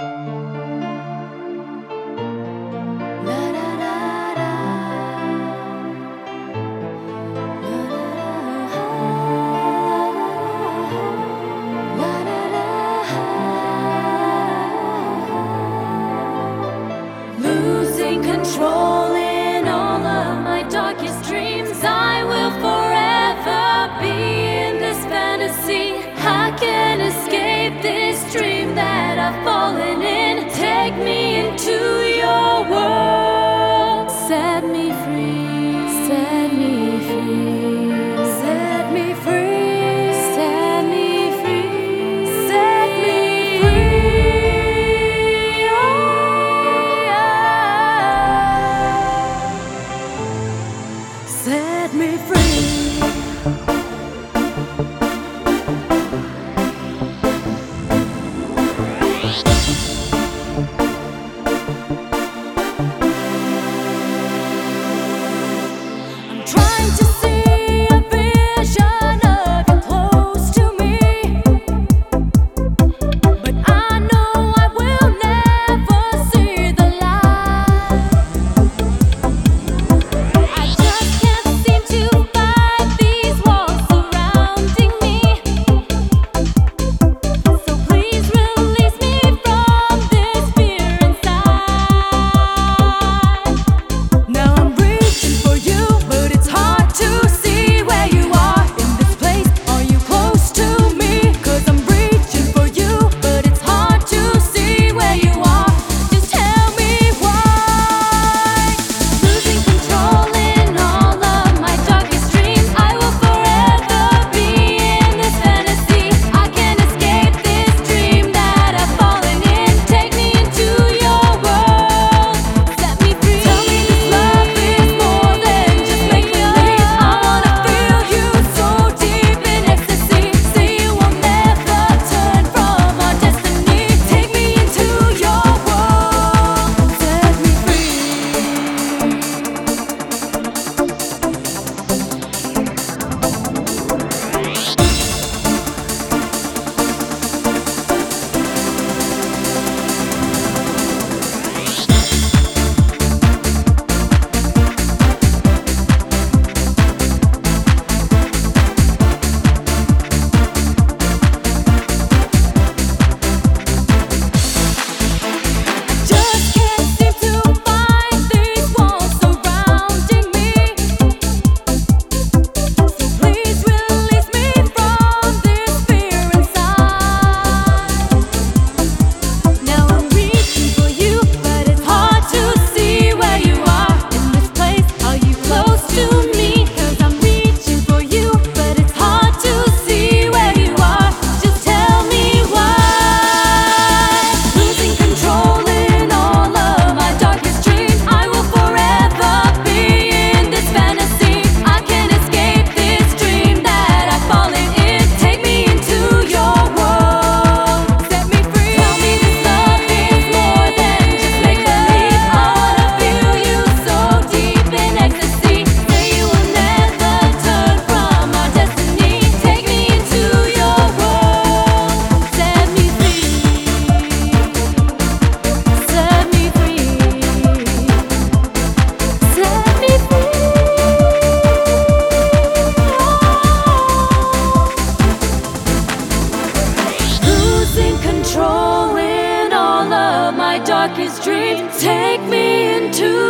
Losing control in all of my darkest dreams, I will forever be in this fantasy. I can't escape this dream that I've fallen in. Take me into your world. Set me free. Set me free. Set me free. Set me free. Set me free. Oh, yeah. Set me free. Trying to see a vision of you close to me, but I know I will never see the light. I just can't seem to fight these walls surrounding me. So please release me from this fear inside. Now I'm reaching for you, but it's hard to see where you are in this place. Are you close to me? 'Cause I'm reaching for you, but it's hard to see where you are. Just tell me why. Losing control in all of my darkest dreams, I will forever be in this fantasy. I can't escape this dream that I've fallen in. Take me into your world. Set me free. Tell me this love is more than just make believe. I wanna feel you so deep in ecstasy. Say you will never turn from our destiny. Take me into your world. Set me free. Just can't seem to find these walls surrounding me. So please release me from this fear inside. Now I'm reaching for you, but it's hard to see where you are in this place. Are you close to me? 'Cause I'm reaching for you, but it's hard to see where you are. Just tell me why. Losing control in all of my darkest dreams, I will forever be in this fantasy. I can't escape this dream that I've fallen in. Take me into your world. Set me free. Tell me this love is more than just make believe. I wanna feel you so deep in ecstasy. Say you will never turn from our destiny. Take me into your world. Set me free. Set me free. Set me free. Losing control in all of my darkest dreams. Take me into